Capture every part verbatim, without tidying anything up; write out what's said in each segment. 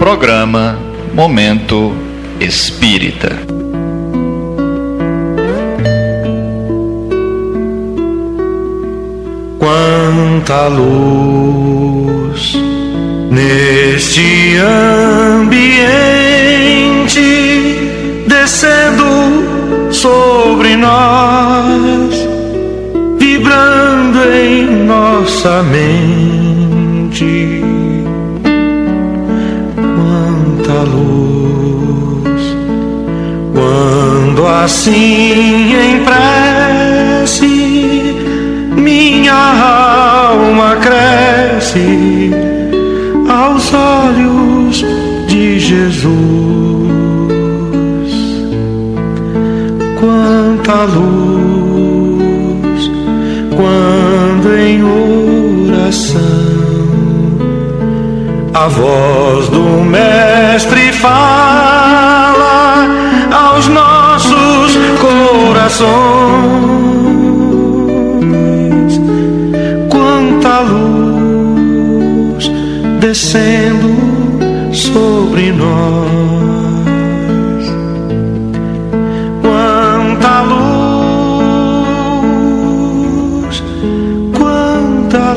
Programa Momento Espírita. Quanta luz neste ambiente descendo sobre nós, vibrando em nossa mente. Quanta luz, quando assim em prece minha alma cresce aos olhos de Jesus. Quanta luz, quando em oração a voz do Mestre fala aos nossos corações. Quanta luz descendo sobre nós. Quanta luz, quanta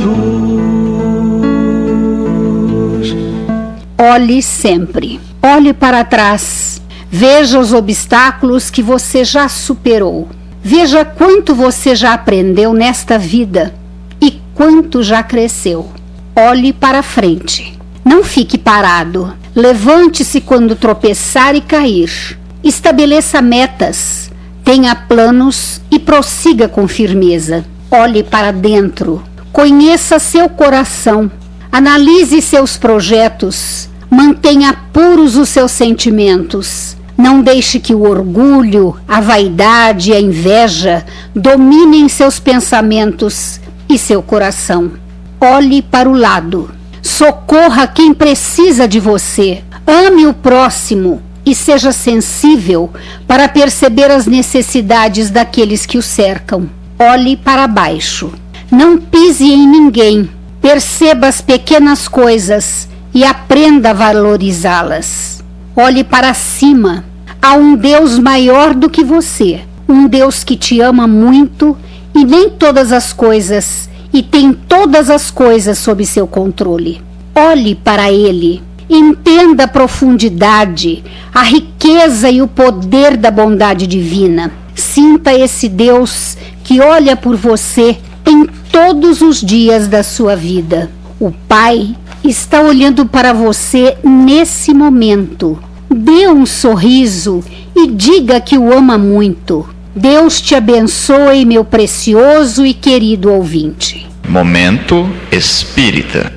luz. Olhe sempre, olhe para trás, veja os obstáculos que você já superou, veja quanto você já aprendeu nesta vida e quanto já cresceu. Olhe para frente, não fique parado, levante-se quando tropeçar e cair, estabeleça metas, tenha planos e prossiga com firmeza. Olhe para dentro, conheça seu coração, analise seus projetos, mantenha puros os seus sentimentos. Não deixe que o orgulho, a vaidade e a inveja dominem seus pensamentos e seu coração. Olhe para o lado, socorra quem precisa de você, ame o próximo e seja sensível para perceber as necessidades daqueles que o cercam. Olhe para baixo, não pise em ninguém, perceba as pequenas coisas e aprenda a valorizá-las. Olhe para cima, há um Deus maior do que você, um Deus que te ama muito e nem todas as coisas, e tem todas as coisas sob seu controle. Olhe para Ele, entenda a profundidade, a riqueza e o poder da bondade divina. Sinta esse Deus que olha por você em todos os dias da sua vida. O Pai está olhando para você nesse momento. Dê um sorriso e diga que o ama muito. Deus te abençoe, meu precioso e querido ouvinte. Momento Espírita.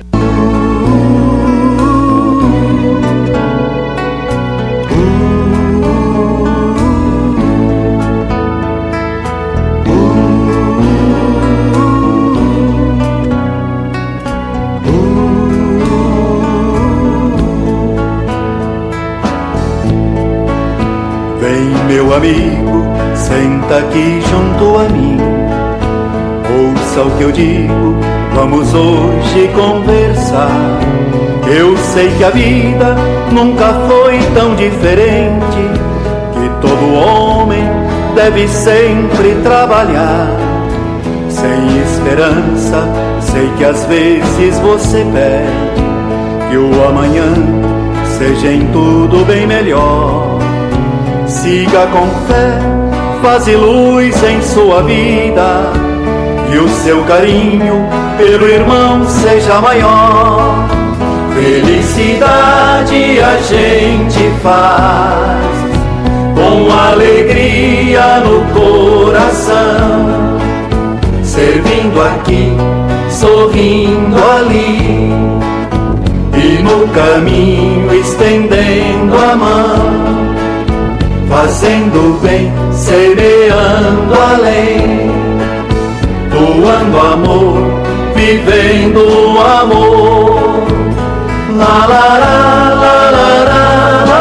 Vem, meu amigo, senta aqui junto a mim. Ouça o que eu digo, vamos hoje conversar. Eu sei que a vida nunca foi tão diferente, que todo homem deve sempre trabalhar. Sem esperança, sei que às vezes você pede que o amanhã seja em tudo bem melhor. Siga com fé, faze luz em sua vida, e o seu carinho pelo irmão seja maior. Felicidade a gente faz com alegria no coração, servindo aqui, sorrindo ali, e no caminho estendendo a mão, fazendo bem, semeando além, doando amor, vivendo o amor. La la la la la la la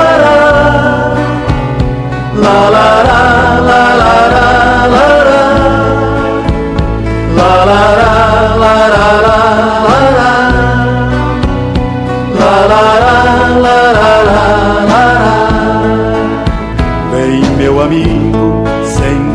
la la la la la la la la la la la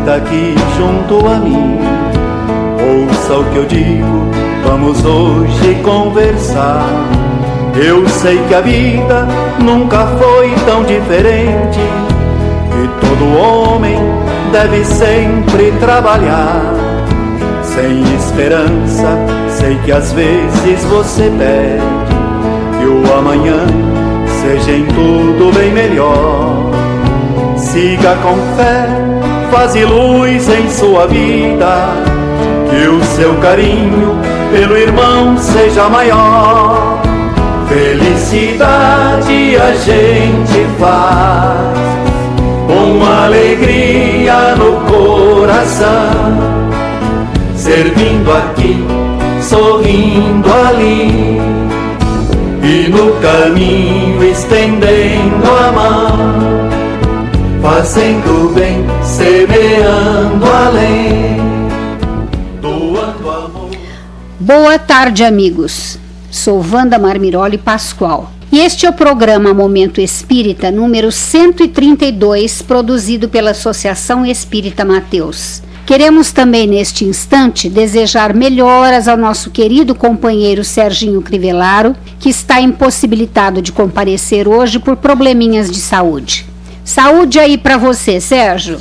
senta aqui junto a mim. Ouça o que eu digo, vamos hoje conversar. Eu sei que a vida nunca foi tão diferente, que todo homem deve sempre trabalhar. Sem esperança, sei que às vezes você pede que o amanhã seja em tudo bem melhor. Siga com fé, faze luz em sua vida, que o seu carinho pelo irmão seja maior. Felicidade a gente faz com alegria no coração, servindo aqui, sorrindo ali, e no caminho estendendo a mão, fazendo bem, semeando além, doando amor. Boa tarde, amigos. Sou Wanda Marmiroli Pascoal. E este é o programa Momento Espírita número cento e trinta e dois, produzido pela Associação Espírita Mateus. Queremos também, neste instante, desejar melhoras ao nosso querido companheiro Serginho Crivellaro, que está impossibilitado de comparecer hoje por probleminhas de saúde. Saúde aí para você, Sérgio.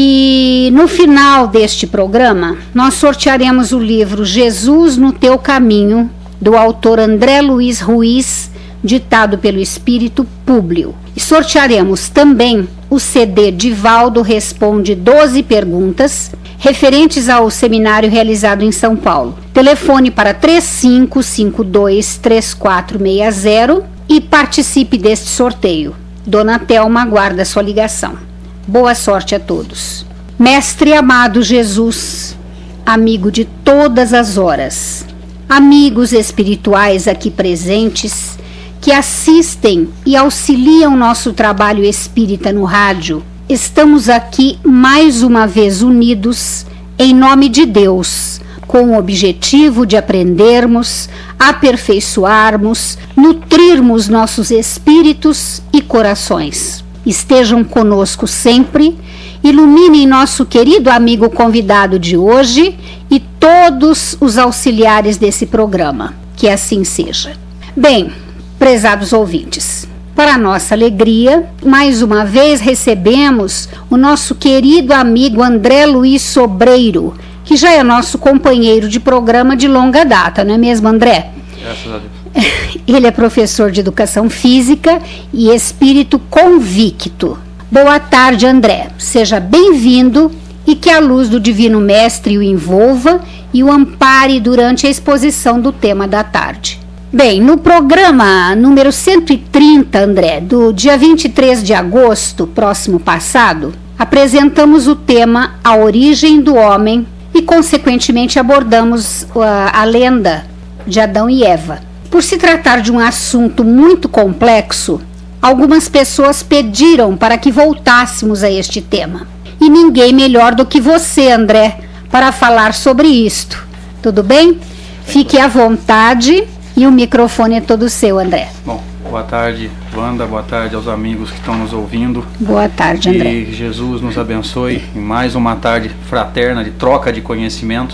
E no final deste programa, nós sortearemos o livro Jesus no Teu Caminho, do autor André Luiz Ruiz, ditado pelo Espírito Públio. E sortearemos também o C D Divaldo Responde doze Perguntas, referentes ao seminário realizado em São Paulo. Telefone para três cinco cinco dois, três quatro seis zero e participe deste sorteio. Dona Thelma aguarda sua ligação. Boa sorte a todos. Mestre amado Jesus, amigo de todas as horas, amigos espirituais aqui presentes, que assistem e auxiliam nosso trabalho espírita no rádio, estamos aqui mais uma vez unidos em nome de Deus, com o objetivo de aprendermos, aperfeiçoarmos, nutrirmos nossos espíritos e corações. Estejam conosco sempre, iluminem nosso querido amigo convidado de hoje e todos os auxiliares desse programa. Que assim seja. Bem, prezados ouvintes, para nossa alegria, mais uma vez recebemos o nosso querido amigo André Luiz Sobreiro, que já é nosso companheiro de programa de longa data, não é mesmo, André? Graças a Deus. Ele é professor de Educação Física e espírito convicto. Boa tarde, André. Seja bem-vindo e que a luz do Divino Mestre o envolva e o ampare durante a exposição do tema da tarde. Bem, no programa número cento e trinta, André, do dia vinte e três de agosto, próximo passado, apresentamos o tema A Origem do Homem e, consequentemente, abordamos a, a lenda de Adão e Eva. Por se tratar de um assunto muito complexo, algumas pessoas pediram para que voltássemos a este tema. E ninguém melhor do que você, André, para falar sobre isto. Tudo bem? Fique à vontade e o microfone é todo seu, André. Bom, boa tarde, Wanda, boa tarde aos amigos que estão nos ouvindo. Boa tarde, André. Que Jesus nos abençoe em mais uma tarde fraterna de troca de conhecimento.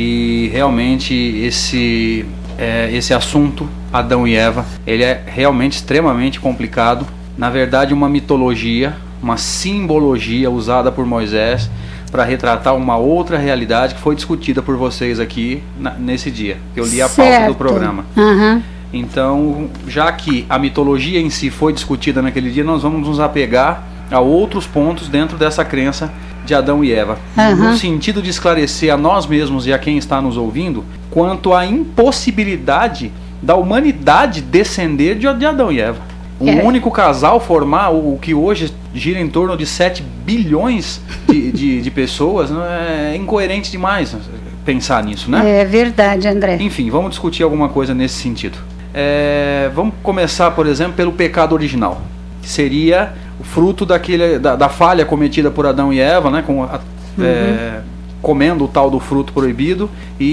E realmente esse... É, esse assunto, Adão e Eva, ele é realmente extremamente complicado. Na verdade, uma mitologia, uma simbologia usada por Moisés para retratar uma outra realidade que foi discutida por vocês aqui na, nesse dia. Eu li a certo. pauta do programa. Uhum. Então, já que a mitologia em si foi discutida naquele dia, nós vamos nos apegar a outros pontos dentro dessa crença de Adão e Eva, uhum. no sentido de esclarecer a nós mesmos e a quem está nos ouvindo quanto à impossibilidade da humanidade descender de Adão e Eva. Um é. único casal formar o que hoje gira em torno de sete bilhões de, de, de pessoas, é incoerente demais pensar nisso, né? É verdade, André. Enfim, vamos discutir alguma coisa nesse sentido. É, vamos começar, por exemplo, pelo pecado original, que seria o fruto daquele, da, da falha cometida por Adão e Eva, né, com a, uhum. é, comendo o tal do fruto proibido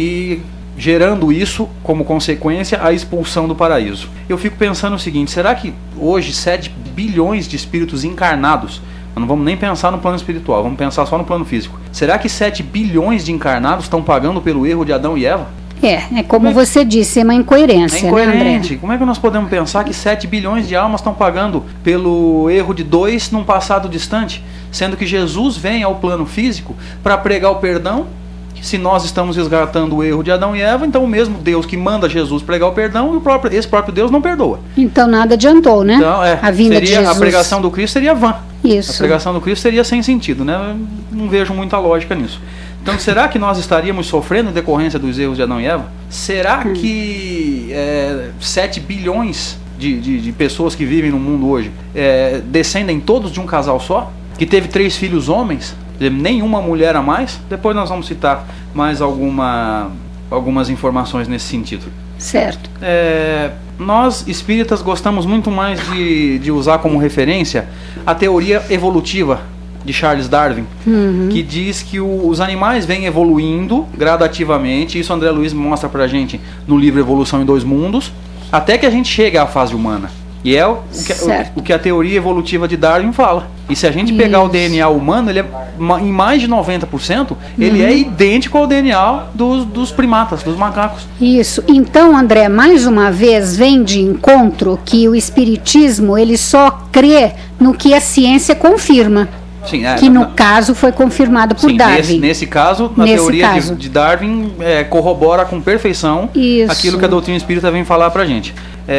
e gerando isso como consequência a expulsão do paraíso. Eu fico pensando o seguinte: será que hoje sete bilhões de espíritos encarnados Nós não vamos nem pensar no plano espiritual, vamos pensar só no plano físico. Será que sete bilhões de encarnados estão pagando pelo erro de Adão e Eva? É, é como, como é que... você disse, é uma incoerência, é incoerente. né, André? Como é que nós podemos pensar que sete bilhões de almas estão pagando pelo erro de dois num passado distante, sendo que Jesus vem ao plano físico para pregar o perdão? Se nós estamos resgatando o erro de Adão e Eva, então o mesmo Deus que manda Jesus pregar o perdão, e o próprio, esse próprio Deus não perdoa. Então nada adiantou, né? Então, é, a vinda seria, de Jesus. A pregação do Cristo seria vã. Isso. A pregação do Cristo seria sem sentido, né? Eu não vejo muita lógica nisso. Então, será que nós estaríamos sofrendo em decorrência dos erros de Adão e Eva? Será hum. que é, sete bilhões de, de, de pessoas que vivem no mundo hoje é, descendem todos de um casal só? Que teve três filhos homens, nenhuma mulher a mais? Depois nós vamos citar mais alguma, algumas informações nesse sentido. Certo. É, nós, espíritas, gostamos muito mais de, de usar como referência a teoria evolutiva de Charles Darwin, uhum. que diz que o, os animais vêm evoluindo gradativamente. Isso André Luiz mostra pra gente no livro Evolução em Dois Mundos, até que a gente chega à fase humana. E é o, o, que, o, o que a teoria evolutiva de Darwin fala. E se a gente pegar Isso. o D N A humano, ele é, em mais de noventa por cento, ele uhum. é idêntico ao D N A dos, dos primatas, dos macacos. Isso. Então, André, mais uma vez vem de encontro que o espiritismo ele só crê no que a ciência confirma. Sim, é, que no na, caso foi confirmado por sim, Darwin. Nesse, nesse caso, na nesse teoria caso. De, de Darwin, é, corrobora com perfeição Isso. aquilo que a doutrina espírita vem falar pra gente.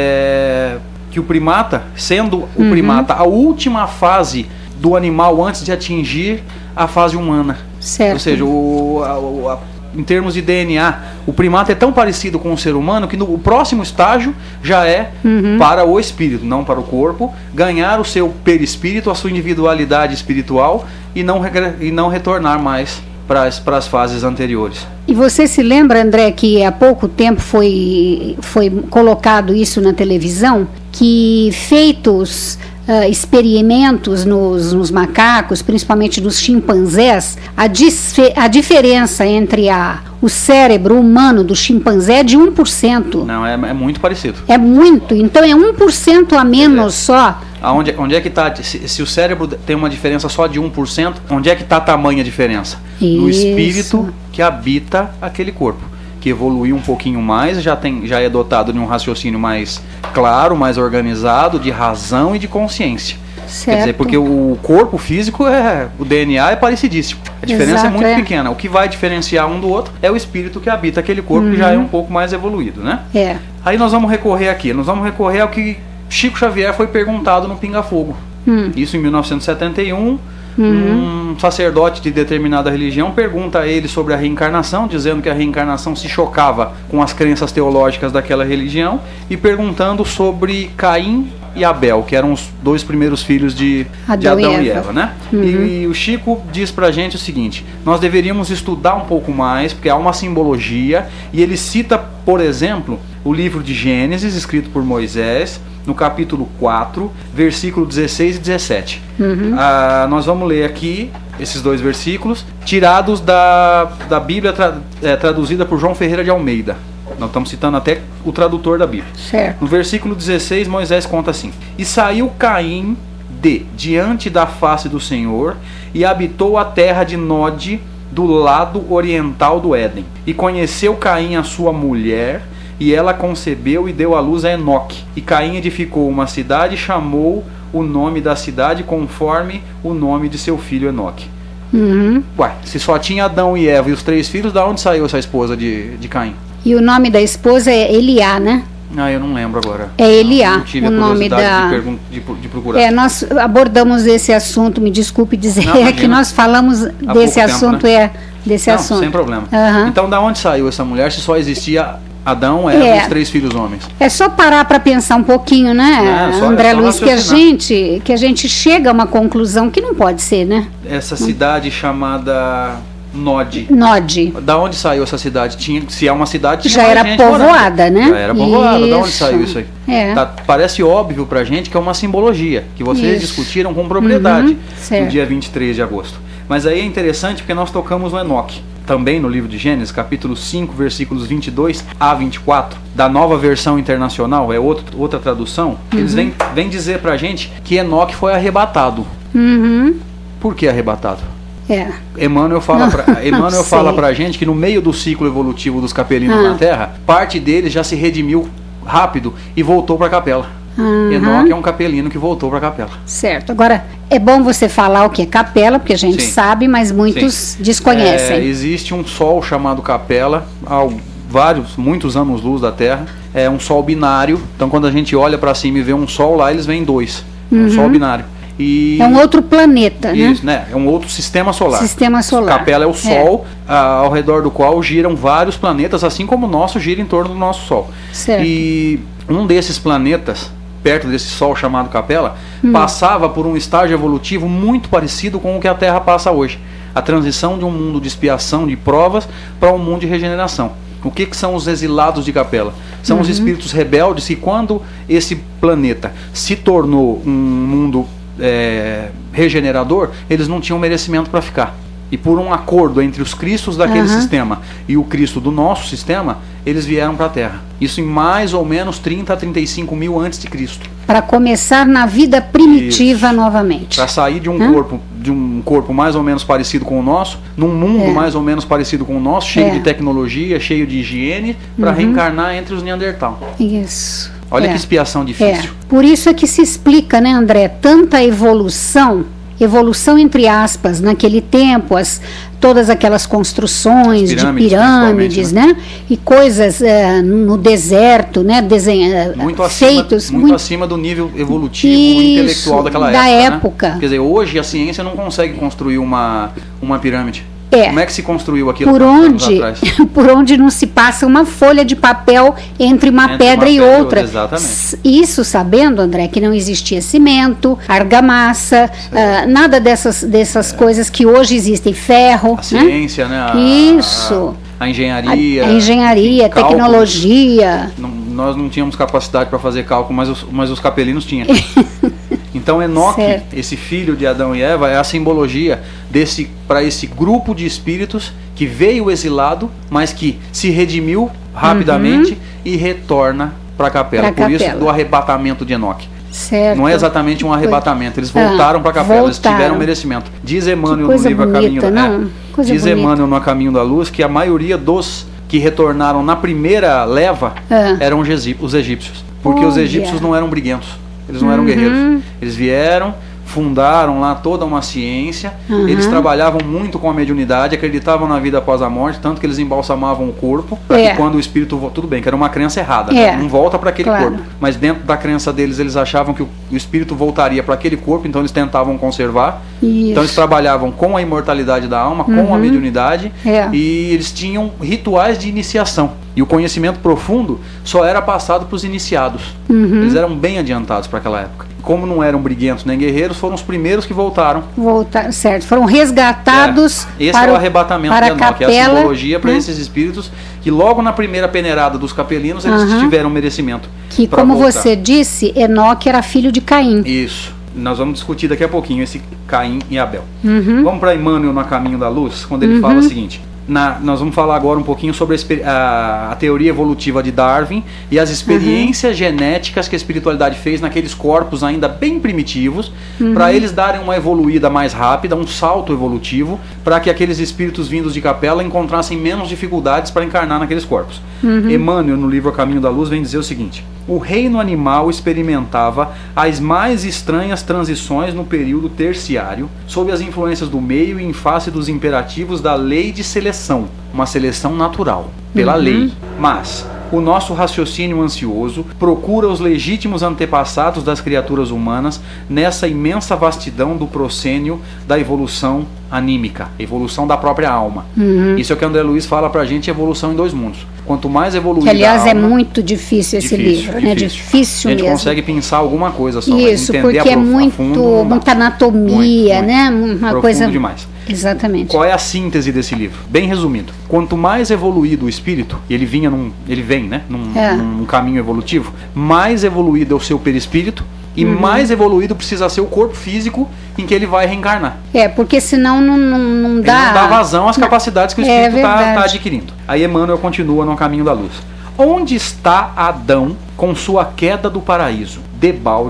É, que o primata, sendo o uhum. primata a última fase do animal antes de atingir a fase humana. Certo. Ou seja, o, a, a, em termos de D N A, o primata é tão parecido com o ser humano que no, o próximo estágio já é uhum. para o espírito, não para o corpo, ganhar o seu perispírito, a sua individualidade espiritual e não, e não retornar mais para as fases anteriores. E você se lembra, André, que há pouco tempo foi, foi colocado isso na televisão, que feitos uh, experimentos nos, nos macacos, principalmente nos chimpanzés, a, disfe, a diferença entre a, o cérebro humano do chimpanzé é de um por cento. Não, é, é muito parecido. É muito, então é um por cento a menos é. só. Aonde, onde é que está, se, se o cérebro tem uma diferença só de um por cento, onde é que está a tamanha diferença? Isso. No espírito que habita aquele corpo, que evoluiu um pouquinho mais, já, tem, já é dotado de um raciocínio mais claro, mais organizado, de razão e de consciência. Certo. Quer dizer, porque o corpo físico, é, o D N A é parecidíssimo. A diferença Exato, é muito é. pequena. O que vai diferenciar um do outro é o espírito que habita aquele corpo, uhum. que já é um pouco mais evoluído, né? É. Aí nós vamos recorrer aqui, nós vamos recorrer ao que Chico Xavier foi perguntado no Pinga Fogo. Hum. Isso em mil novecentos e setenta e um. Uhum. Um sacerdote de determinada religião pergunta a ele sobre a reencarnação, dizendo que a reencarnação se chocava com as crenças teológicas daquela religião, e perguntando sobre Caim e Abel, que eram os dois primeiros filhos de Adão, de Adão e Eva, e Eva né? Uhum. E, e o Chico diz pra gente o seguinte: nós deveríamos estudar um pouco mais, porque há uma simbologia, e ele cita, por exemplo, o livro de Gênesis, escrito por Moisés, no capítulo quatro, versículo dezesseis e dezessete. Uhum. Ah, nós vamos ler aqui esses dois versículos, tirados da, da Bíblia tra, é, traduzida por João Ferreira de Almeida. Nós estamos citando até o tradutor da Bíblia. Certo. No versículo dezesseis, Moisés conta assim: E saiu Caim de diante da face do Senhor, e habitou a terra de Nod, do lado oriental do Éden. E conheceu Caim a sua mulher, e ela concebeu e deu à luz a Enoque. E Caim edificou uma cidade e chamou o nome da cidade conforme o nome de seu filho Enoque. Uhum. Ué, se só tinha Adão e Eva e os três filhos, da onde saiu essa esposa de, de Caim? E o nome da esposa é Eliá, né? Ah, eu não lembro agora. É Eliá, não tive o a nome da... de, pergun... de, de procurar. É, nós abordamos esse assunto, me desculpe dizer, não, é que nós falamos há desse assunto, tempo, né? é, desse não, assunto. Sem problema. Uhum. Então, da onde saiu essa mulher se só existia Adão, Eva é, e os três filhos homens? É só parar para pensar um pouquinho, né, é, só, André é Luiz, que a, gente, que a gente chega a uma conclusão que não pode ser, né? Essa cidade chamada Nod. Nod. Da onde saiu essa cidade? Tinha, se é uma cidade, tinha já era povoada, morando. né? Já era povoada. Isso. Da onde saiu isso aí? É. Tá, parece óbvio pra gente que é uma simbologia, que vocês isso. discutiram com propriedade uhum, no dia vinte e três de agosto. Mas aí é interessante porque nós tocamos no Enoque. Também no livro de Gênesis, capítulo cinco, versículos vinte e dois a vinte e quatro, da Nova Versão Internacional, é outro, outra tradução, uhum. eles vêm, vêm dizer pra gente que Enoque foi arrebatado. Uhum. Por que arrebatado? É. Emmanuel fala pra, Emmanuel fala pra gente que no meio do ciclo evolutivo dos capelinos ah. na Terra, parte deles já se redimiu rápido e voltou para a capela. Uhum. Enoque é um capelino que voltou para a capela. Certo. Agora, é bom você falar o que é capela, porque a gente Sim. sabe, mas muitos Sim. desconhecem. É, existe um sol chamado capela, há vários, muitos anos-luz da Terra. É um sol binário. Então, quando a gente olha para cima e vê um sol, lá eles veem dois. Uhum. É um sol binário. E é um outro planeta, isso, né? né? É um outro sistema solar. Sistema solar. Capela é o Sol, é. A, ao redor do qual giram vários planetas, assim como o nosso gira em torno do nosso Sol. Certo. E um desses planetas, perto desse Sol chamado Capela, hum. passava por um estágio evolutivo muito parecido com o que a Terra passa hoje. A transição de um mundo de expiação, de provas, para um mundo de regeneração. O que, que são os exilados de Capela? São uhum. os espíritos rebeldes que, quando esse planeta se tornou um mundo É, regenerador, eles não tinham merecimento para ficar. E por um acordo entre os cristos daquele uhum. sistema e o Cristo do nosso sistema, eles vieram para a Terra. Isso em mais ou menos trinta a trinta e cinco mil antes de Cristo. Para começar na vida primitiva Isso. novamente. Para sair de um hum? corpo de um corpo mais ou menos parecido com o nosso, num mundo é. mais ou menos parecido com o nosso, cheio é. de tecnologia, cheio de higiene, para uhum. reencarnar entre os Neandertal. Isso. Olha é. que expiação difícil. É. Por isso é que se explica, né, André, tanta evolução, evolução entre aspas, naquele tempo, as, todas aquelas construções pirâmides, de pirâmides, né? né? E coisas é, no deserto, né? Desenha, muito feitos acima, muito, muito acima do nível evolutivo isso, intelectual daquela da época. época. Né? Quer dizer, hoje a ciência não consegue construir uma, uma pirâmide. É. Como é que se construiu aquilo? Por onde, por onde não se passa uma folha de papel entre uma entre pedra uma e pedra outra. Exatamente. Isso sabendo, André, que não existia cimento, argamassa, uh, nada dessas, dessas é. coisas que hoje existem, ferro. A né? ciência, né? A, Isso. A, a engenharia. A, a engenharia, a tecnologia. Não, nós não tínhamos capacidade para fazer cálculo, mas os, mas os capelinos tinham. Então Enoque, certo. esse filho de Adão e Eva, é a simbologia desse, para esse grupo de espíritos que veio exilado, mas que se redimiu rapidamente uhum. e retorna para a capela. Pra Por capela. isso do arrebatamento de Enoque. Certo. Não é exatamente um arrebatamento, eles voltaram ah, para a capela, voltaram. Eles tiveram merecimento. Diz Emmanuel no livro bonita, A Caminho da não, é, Diz bonita. Emmanuel no A Caminho da Luz que a maioria dos que retornaram na primeira leva ah. eram os egípcios. Porque Olha. os egípcios não eram briguentos. Eles não uhum. eram guerreiros. Eles vieram, fundaram lá toda uma ciência. Uhum. Eles trabalhavam muito com a mediunidade, acreditavam na vida após a morte, tanto que eles embalsamavam o corpo, para é. que quando o espírito... Tudo bem, que era uma crença errada, é. né? Não volta para aquele claro. corpo. Mas dentro da crença deles, eles achavam que o, o espírito voltaria para aquele corpo, então eles tentavam conservar. Isso. Então eles trabalhavam com a imortalidade da alma, com uhum. a mediunidade, é. e eles tinham rituais de iniciação. E o conhecimento profundo só era passado para os iniciados. Uhum. Eles eram bem adiantados para aquela época. Como não eram briguentos nem guerreiros, foram os primeiros que voltaram. Voltaram, certo. Foram resgatados é. Esse para é o arrebatamento para de Enoque, capela, é a simbologia para né? esses espíritos que logo na primeira peneirada dos capelinos eles uhum. tiveram merecimento. Que como voltar. Você disse, Enoque era filho de Caim. Isso. Nós vamos discutir daqui a pouquinho esse Caim e Abel. Uhum. Vamos para Emmanuel no Caminho da Luz, quando ele uhum. fala o seguinte... Na, nós vamos falar agora um pouquinho sobre a, a, a teoria evolutiva de Darwin e as experiências uhum. genéticas que a espiritualidade fez naqueles corpos ainda bem primitivos, uhum. para eles darem uma evoluída mais rápida, um salto evolutivo, para que aqueles espíritos vindos de capela encontrassem menos dificuldades para encarnar naqueles corpos. Uhum. Emmanuel, no livro A Caminho da Luz, vem dizer o seguinte: o reino animal experimentava as mais estranhas transições no período terciário, sob as influências do meio e em face dos imperativos da lei de seleção. Uma seleção natural, pela uhum. lei. Mas o nosso raciocínio ansioso procura os legítimos antepassados das criaturas humanas nessa imensa vastidão do proscênio da evolução anímica, evolução da própria alma. Uhum. Isso é o que André Luiz fala pra gente, evolução em dois mundos. Quanto mais evoluída que, aliás, a alma, é muito difícil esse difícil, livro, difícil. né? Difícil mesmo. A gente mesmo. consegue pensar alguma coisa só, Isso, mas porque entender é a muito, fundo, muita anatomia, muito, né? muito. Uma Profundo coisa demais. Exatamente. Qual é a síntese desse livro? Bem resumido. Quanto mais evoluído o espírito, e ele vinha num, ele vem, né, num, é. num caminho evolutivo, mais evoluído é o seu perispírito e uhum. mais evoluído precisa ser o corpo físico em que ele vai reencarnar. É, porque senão não, não, não dá... Ele não dá vazão às capacidades que o espírito está é tá adquirindo. Aí Emmanuel continua no Caminho da Luz. Onde está Adão com sua queda do paraíso? Debalde,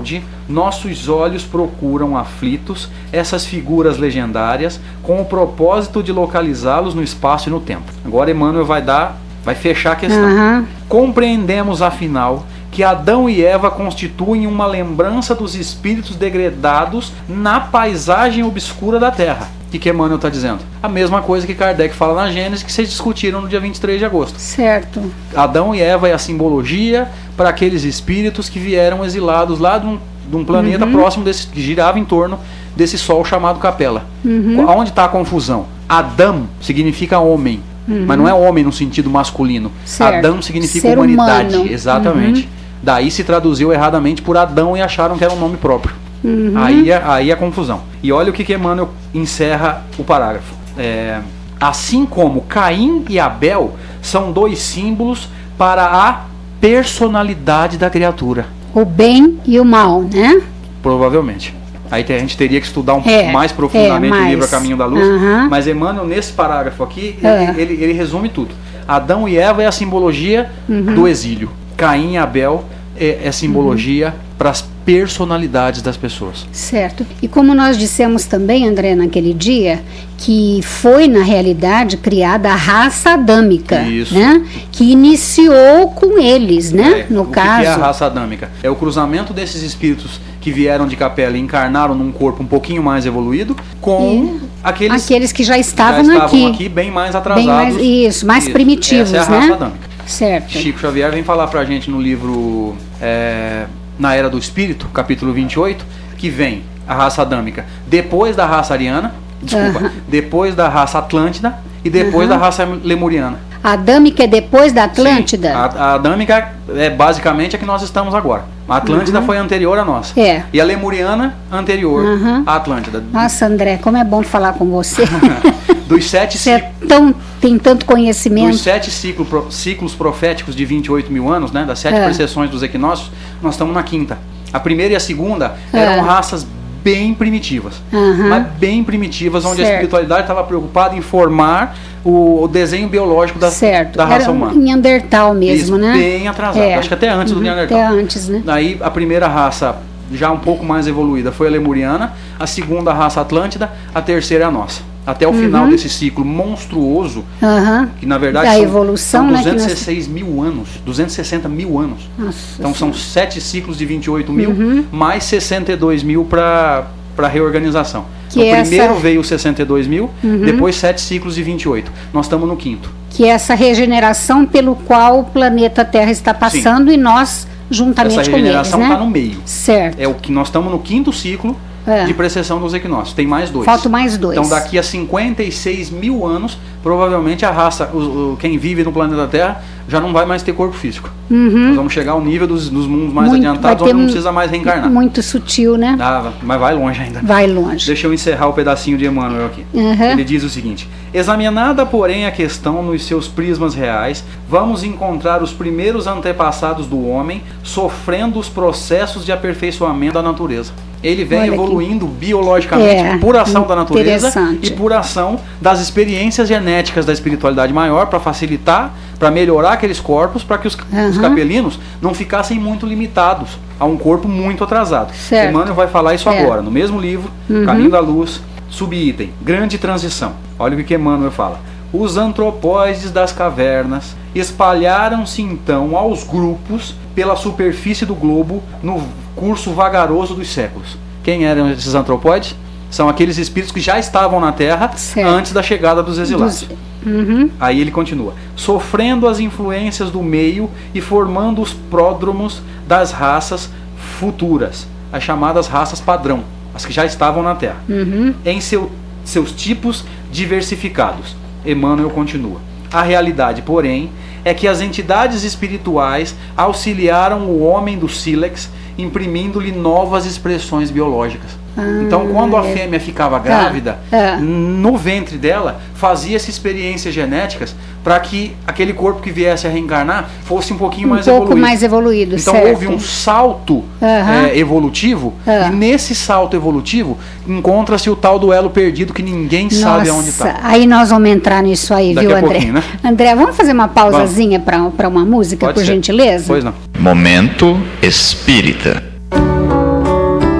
nossos olhos procuram aflitos essas figuras legendárias com o propósito de localizá-los no espaço e no tempo. Agora Emmanuel vai dar, vai fechar a questão. Uhum. Compreendemos, afinal, que Adão e Eva constituem uma lembrança dos espíritos degradados na paisagem obscura da Terra. O que, que Emmanuel está dizendo? A mesma coisa que Kardec fala na Gênesis, que vocês discutiram no dia vinte e três de agosto. Certo. Adão e Eva é a simbologia para aqueles espíritos que vieram exilados lá de um, de um planeta uhum. próximo desse, que girava em torno desse sol chamado Capela. Uhum. Onde está a confusão? Adão significa homem, uhum. mas não é homem no sentido masculino. Certo. Adão significa Ser humanidade. Humano. Exatamente. Uhum. Daí se traduziu erradamente por Adão e acharam que era um nome próprio. Uhum. Aí, aí a confusão. E olha o que, que Emmanuel encerra o parágrafo. É, assim como Caim e Abel são dois símbolos para a personalidade da criatura. O bem e o mal, né? Provavelmente. Aí a gente teria que estudar um é, mais profundamente é, mais. o livro A Caminho da Luz. Uhum. Mas Emmanuel, nesse parágrafo aqui, é. ele, ele, ele resume tudo. Adão e Eva é a simbologia uhum. do exílio. Caim e Abel é, é simbologia uhum. para as personalidades das pessoas. Certo. E como nós dissemos também, André, naquele dia, que foi, na realidade, criada a raça adâmica. Isso. Né? Que iniciou com eles, né? É, no o caso. O que é a raça adâmica? É o cruzamento desses espíritos que vieram de Capela e encarnaram num corpo um pouquinho mais evoluído com e aqueles, aqueles que já estavam, já estavam aqui. aqui bem mais atrasados. Bem mais, isso, mais isso. primitivos, Essa é a né? raça adâmica. Certo. Chico Xavier vem falar pra gente no livro é, Na Era do Espírito, capítulo vinte e oito, que vem a raça adâmica depois da raça ariana, desculpa, uh-huh. depois da raça atlântida e depois uh-huh. da raça lemuriana. A adâmica é depois da Atlântida? Sim, a, a adâmica é basicamente a que nós estamos agora. A Atlântida uhum. foi anterior à nossa. É. E a lemuriana anterior uhum. à Atlântida. Nossa, André, como é bom falar com você. Dos sete você é tão, tem tanto conhecimento. Dos sete ciclo, ciclos proféticos de vinte e oito mil anos, né, das sete é. precessões dos equinócios, nós estamos na quinta. A primeira e a segunda eram é. raças bem primitivas, uhum. mas bem primitivas, onde certo. a espiritualidade estava preocupada em formar o, o desenho biológico da, certo. da raça Era humana. Neandertal mesmo, Isso, né? Bem atrasado, é. acho que até antes uhum. do Neandertal. Até antes, né? Daí a primeira raça, já um pouco mais evoluída, foi a lemuriana, a segunda raça atlântida, a terceira é a nossa. Até o uhum. final desse ciclo monstruoso, uhum. que na verdade da são, evolução, são duzentos e né, dezesseis nós... mil anos, duzentos e sessenta mil anos. Nossa, então são sete ciclos de vinte e oito mil, uhum. mais sessenta e dois mil para para reorganização. Que então, essa... primeiro veio sessenta e dois mil, uhum. depois sete ciclos de vinte e oito. Nós estamos no quinto. Que é essa regeneração pelo qual o planeta Terra está passando. Sim. E nós juntamente com eles, né? Essa regeneração está no meio. Certo. É o que nós estamos no quinto ciclo é. de precessão dos equinócios. Tem mais dois. Faltam mais dois. Então daqui a cinquenta e seis mil anos, provavelmente a raça, o, o, quem vive no planeta Terra, já não vai mais ter corpo físico. Uhum. Nós vamos chegar ao nível dos, dos mundos mais muito, adiantados, onde não precisa mais reencarnar. Muito sutil, né? Ah, mas vai longe ainda. Vai longe. Deixa eu encerrar o pedacinho de Emmanuel aqui. Uhum. Ele diz o seguinte: examinada, porém, a questão nos seus prismas reais, vamos encontrar os primeiros antepassados do homem sofrendo os processos de aperfeiçoamento da natureza. Ele vem Olha evoluindo aqui. biologicamente é, por ação da natureza e por ação das experiências genéticas da espiritualidade maior, para facilitar, para melhorar aqueles corpos, para que os, uhum. os capelinos não ficassem muito limitados a um corpo muito atrasado. Certo. Emmanuel vai falar isso é. agora, no mesmo livro, uhum. Caminho da Luz, subitem, grande transição. Olha o que Emmanuel fala. Os antropóides das cavernas espalharam-se então aos grupos pela superfície do globo no curso vagaroso dos séculos. Quem eram esses antropóides? São aqueles espíritos que já estavam na Terra certo. antes da chegada dos exilados. Dos... Uhum. Aí ele continua. Sofrendo as influências do meio e formando os pródromos das raças futuras, as chamadas raças padrão, as que já estavam na Terra, uhum. em seu, seus tipos diversificados. Emmanuel continua. A realidade, porém, é que as entidades espirituais auxiliaram o homem do sílex, imprimindo-lhe novas expressões biológicas. Ah, então, quando a fêmea ficava grávida, ah, ah. no ventre dela, fazia-se experiências genéticas para que aquele corpo que viesse a reencarnar fosse um pouquinho um mais pouco evoluído. mais evoluído. Então, certo. houve um salto uh-huh. é, evolutivo, uh-huh. e nesse salto evolutivo encontra-se o tal duelo perdido que ninguém Nossa, sabe aonde está. Aí nós vamos entrar nisso aí, Daqui viu, a André? pouquinho, né? André, vamos fazer uma pausazinha para uma música, Pode por ser. gentileza? Pois não. Momento Espírita.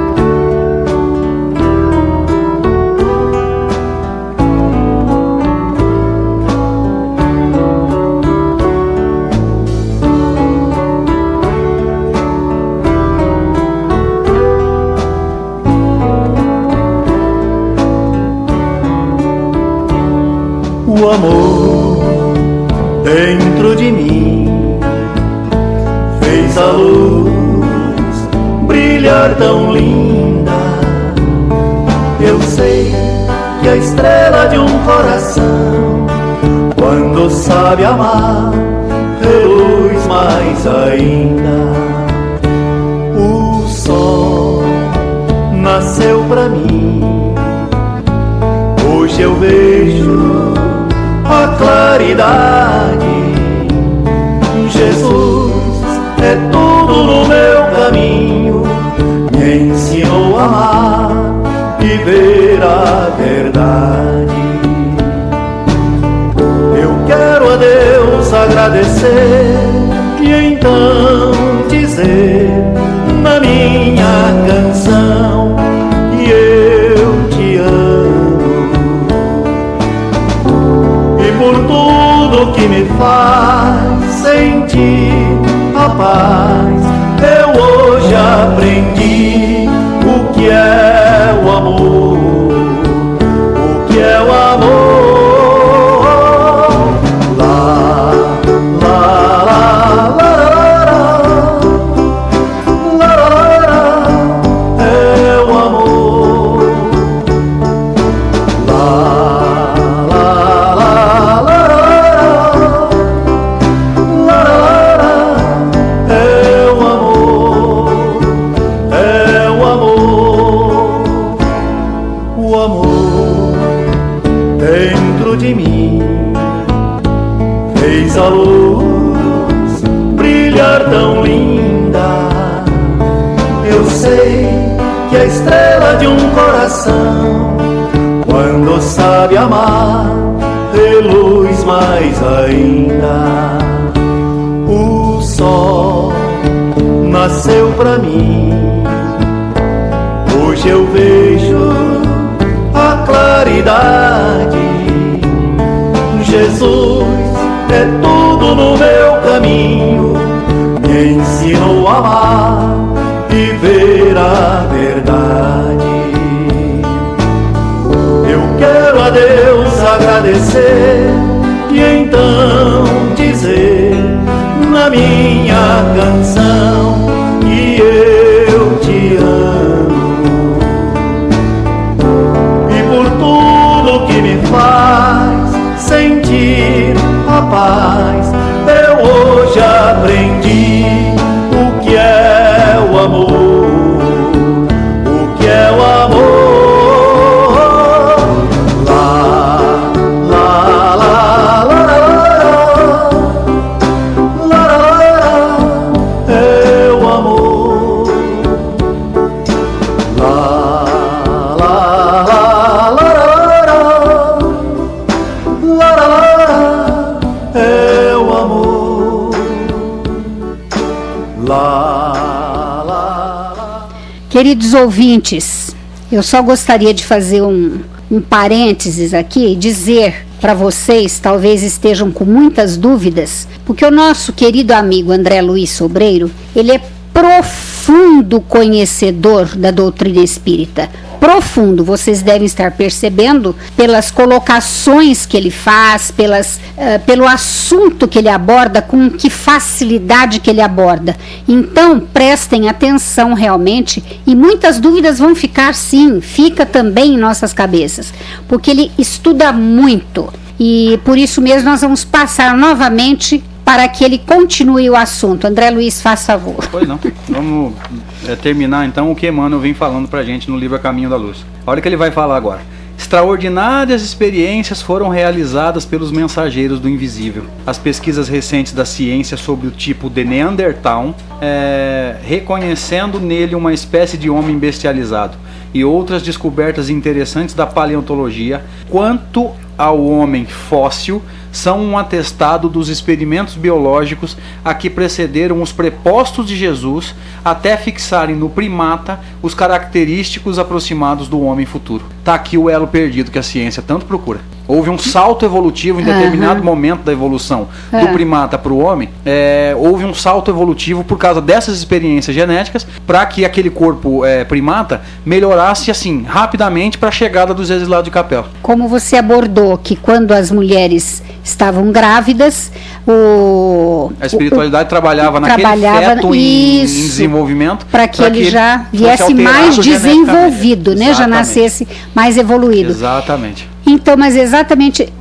o amor dentro de mim fez a luz brilhar tão linda. Eu sei que a estrela de um coração, quando sabe amar, reluz mais ainda. O sol nasceu pra mim, hoje eu vejo a claridade. Jesus é tudo no meu caminho, me ensinou a amar e ver a verdade. Eu quero a Deus agradecer e então dizer na minha canção que eu te amo, e por tudo que me faz sentir a paz, eu hoje aprendi o que é o amor, o que é o amor. Lá, lá, lá, lá, lá, lá, lá, é o amor. Lá, lá, lá, lá, lá, lá, é o amor, é o amor. O amor dentro de mim fez a luz brilhar tão linda. Eu sei que a estrela de um coração, quando sabe amar, reluz mais ainda. O sol nasceu pra mim, hoje eu vejo a claridade. Jesus é tudo no meu caminho, me ensinou a amar e ver a verdade. Eu quero a Deus agradecer e então dizer na minha canção que eu te amo, e por tudo que me faz sentir a paz, eu hoje aprendi o que é o amor, o que é o amor. Lá, lá, lá, lá, lá, lá, é o amor. Lá, lá, lá, lá, é o amor. Lá, lá, lá. Queridos ouvintes, eu só gostaria de fazer um, um parênteses aqui e dizer para vocês, talvez estejam com muitas dúvidas, porque o nosso querido amigo André Luiz Sobreiro, ele é profundo conhecedor da doutrina espírita. Profundo, vocês devem estar percebendo pelas colocações que ele faz, pelas, uh, pelo assunto que ele aborda, com que facilidade que ele aborda. Então, prestem atenção realmente, e muitas dúvidas vão ficar sim, fica também em nossas cabeças, porque ele estuda muito, e por isso mesmo nós vamos passar novamente para que ele continue o assunto. André Luiz, faz favor. Pois não. Vamos é, terminar então o que Emmanuel vem falando pra gente no livro A Caminho da Luz. Olha o que ele vai falar agora. Extraordinárias experiências foram realizadas pelos mensageiros do invisível. As pesquisas recentes da ciência sobre o tipo de Neandertal, é, reconhecendo nele uma espécie de homem bestializado, e outras descobertas interessantes da paleontologia quanto ao homem fóssil, são um atestado dos experimentos biológicos a que precederam os prepostos de Jesus, até fixarem no primata os característicos aproximados do homem futuro. Está aqui o elo perdido que a ciência tanto procura. houve um salto evolutivo em determinado uhum. momento da evolução uhum. do primata para o homem, é, houve um salto evolutivo por causa dessas experiências genéticas para que aquele corpo é, primata melhorasse assim rapidamente para a chegada dos exilados de Capela. Como você abordou que quando as mulheres estavam grávidas, o a espiritualidade o, trabalhava o, naquele trabalhava feto em, em desenvolvimento para que ele já viesse mais desenvolvido, né? Já nascesse mais evoluído. Exatamente. Então, mas exatamente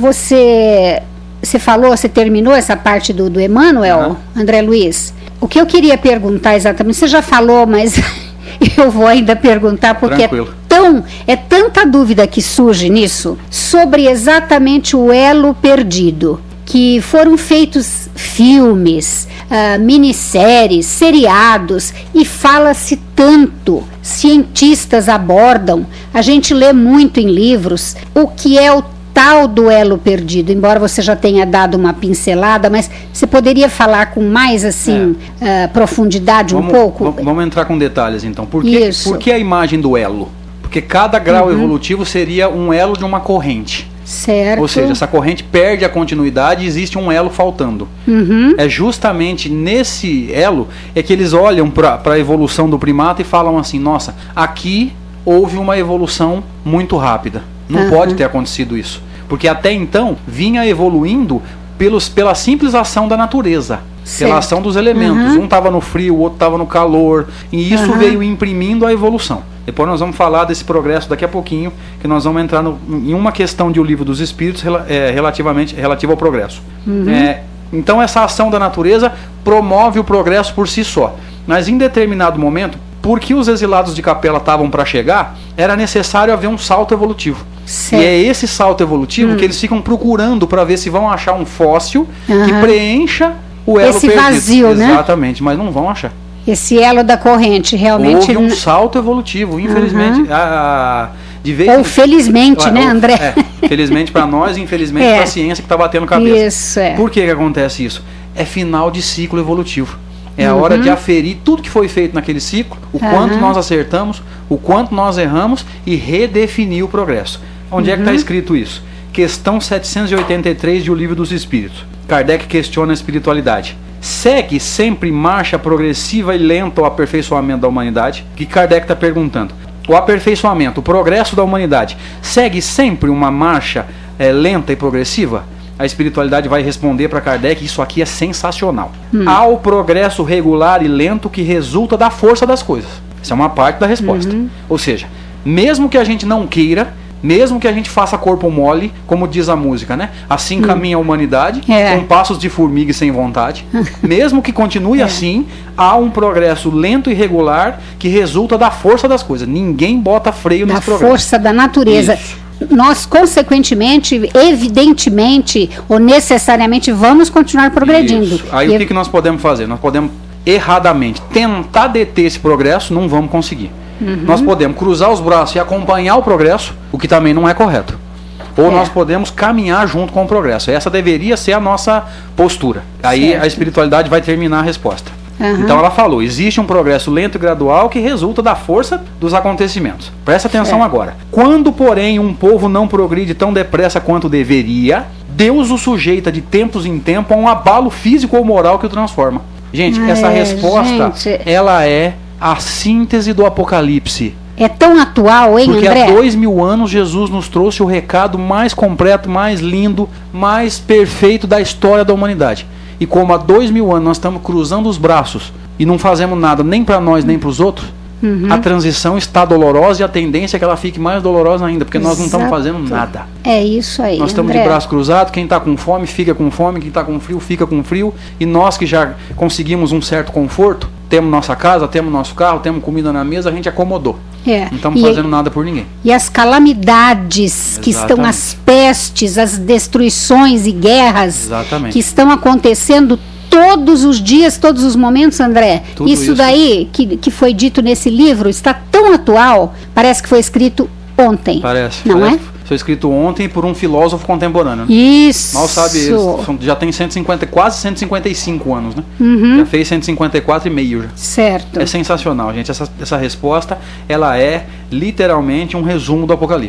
você você falou, você terminou essa parte do, do Emmanuel, uhum. André Luiz? O que eu queria perguntar exatamente, você já falou, mas eu vou ainda perguntar porque é, tão, é tanta dúvida que surge nisso sobre exatamente o elo perdido, que foram feitos filmes, uh, minisséries, seriados, e fala-se tanto, cientistas abordam, a gente lê muito em livros, o que é o tal do elo perdido, embora você já tenha dado uma pincelada, mas você poderia falar com mais assim é. uh, profundidade vamos, um pouco? Vamos entrar com detalhes então. Por que, por que a imagem do elo? Porque cada grau uhum. evolutivo seria um elo de uma corrente. Certo. Ou seja, essa corrente perde a continuidade e existe um elo faltando. Uhum. É justamente nesse elo é que eles olham para a evolução do primata e falam assim, nossa, aqui houve uma evolução muito rápida. Não uhum. pode ter acontecido isso. Porque até então vinha evoluindo pelos, pela simples ação da natureza. Certo. Pela ação dos elementos. Uhum. Um estava no frio, o outro estava no calor. E isso uhum. veio imprimindo a evolução. Depois nós vamos falar desse progresso daqui a pouquinho, que nós vamos entrar no, em uma questão de O Livro dos Espíritos é, relativamente, relativa ao progresso. Uhum. É, então essa ação da natureza promove o progresso por si só. Mas em determinado momento, porque os exilados de Capela estavam para chegar, era necessário haver um salto evolutivo. Certo. E é esse salto evolutivo hum. que eles ficam procurando para ver se vão achar um fóssil uhum. que preencha o elo esse perdido. Vazio, né? Exatamente, mas não vão achar. Esse elo da corrente, realmente... Houve um salto evolutivo, infelizmente. Uhum. A, a, de vez Ou em... felizmente, ou, né, André? É, felizmente para nós e infelizmente é. para a ciência que está batendo cabeça. Isso, é. Por que que acontece isso? É final de ciclo evolutivo. É a uhum. hora de aferir tudo que foi feito naquele ciclo, o uhum. quanto nós acertamos, o quanto nós erramos e redefinir o progresso. Onde uhum. é que está escrito isso? Questão setecentos e oitenta e três de O Livro dos Espíritos. Kardec questiona a espiritualidade. Segue sempre marcha progressiva e lenta o aperfeiçoamento da humanidade? Que Kardec está perguntando. O aperfeiçoamento, o progresso da humanidade, segue sempre uma marcha é, lenta e progressiva? A espiritualidade vai responder para Kardec, isso aqui é sensacional. Hum. Há o progresso regular e lento que resulta da força das coisas. Isso é uma parte da resposta. Uhum. Ou seja, mesmo que a gente não queira, mesmo que a gente faça corpo mole, como diz a música, né? Assim hum. caminha a humanidade, é. com passos de formiga e sem vontade. Mesmo que continue é. assim, há um progresso lento e regular que resulta da força das coisas. Ninguém bota freio da nesse progresso. Da força da natureza. Isso. Nós, consequentemente, evidentemente ou necessariamente vamos continuar progredindo. Isso. Aí e... o que, que nós podemos fazer? Nós podemos, erradamente, tentar deter esse progresso, não vamos conseguir. Uhum. Nós podemos cruzar os braços e acompanhar o progresso, o que também não é correto. Ou é. nós podemos caminhar junto com o progresso. Essa deveria ser a nossa postura. Aí certo. a espiritualidade vai terminar a resposta. Uhum. Então ela falou, existe um progresso lento e gradual que resulta da força dos acontecimentos. Presta atenção é. agora. Quando, porém, um povo não progride tão depressa quanto deveria, Deus o sujeita de tempos em tempo a um abalo físico ou moral que o transforma. Gente, é, essa resposta, gente... ela é a síntese do Apocalipse. É tão atual, hein, Porque André? Porque há dois mil anos Jesus nos trouxe o recado mais completo, mais lindo, mais perfeito da história da humanidade. E como há dois mil anos nós estamos cruzando os braços e não fazemos nada nem para nós nem para os outros, uhum. a transição está dolorosa e a tendência é que ela fique mais dolorosa ainda, porque Exato. nós não estamos fazendo nada. É isso aí, Nós estamos André. de braço cruzado, quem está com fome fica com fome, quem está com frio fica com frio, e nós que já conseguimos um certo conforto, temos nossa casa, temos nosso carro, temos comida na mesa, a gente acomodou. É. Não estamos fazendo nada por ninguém. E as calamidades Exatamente. que estão, as pestes, as destruições e guerras Exatamente. que estão acontecendo todos os dias, todos os momentos, André. Tudo isso, isso daí que, que foi dito nesse livro está tão atual, parece que foi escrito ontem. Parece. Não parece. é? Foi escrito ontem por um filósofo contemporâneo. Isso. Mal sabe, eles já tem cento e cinquenta, quase cento e cinquenta e cinco anos, né? Uhum. Já fez cento e cinquenta e quatro e meio já. Certo. É sensacional, gente. Essa, essa resposta, ela é literalmente um resumo do Apocalipse.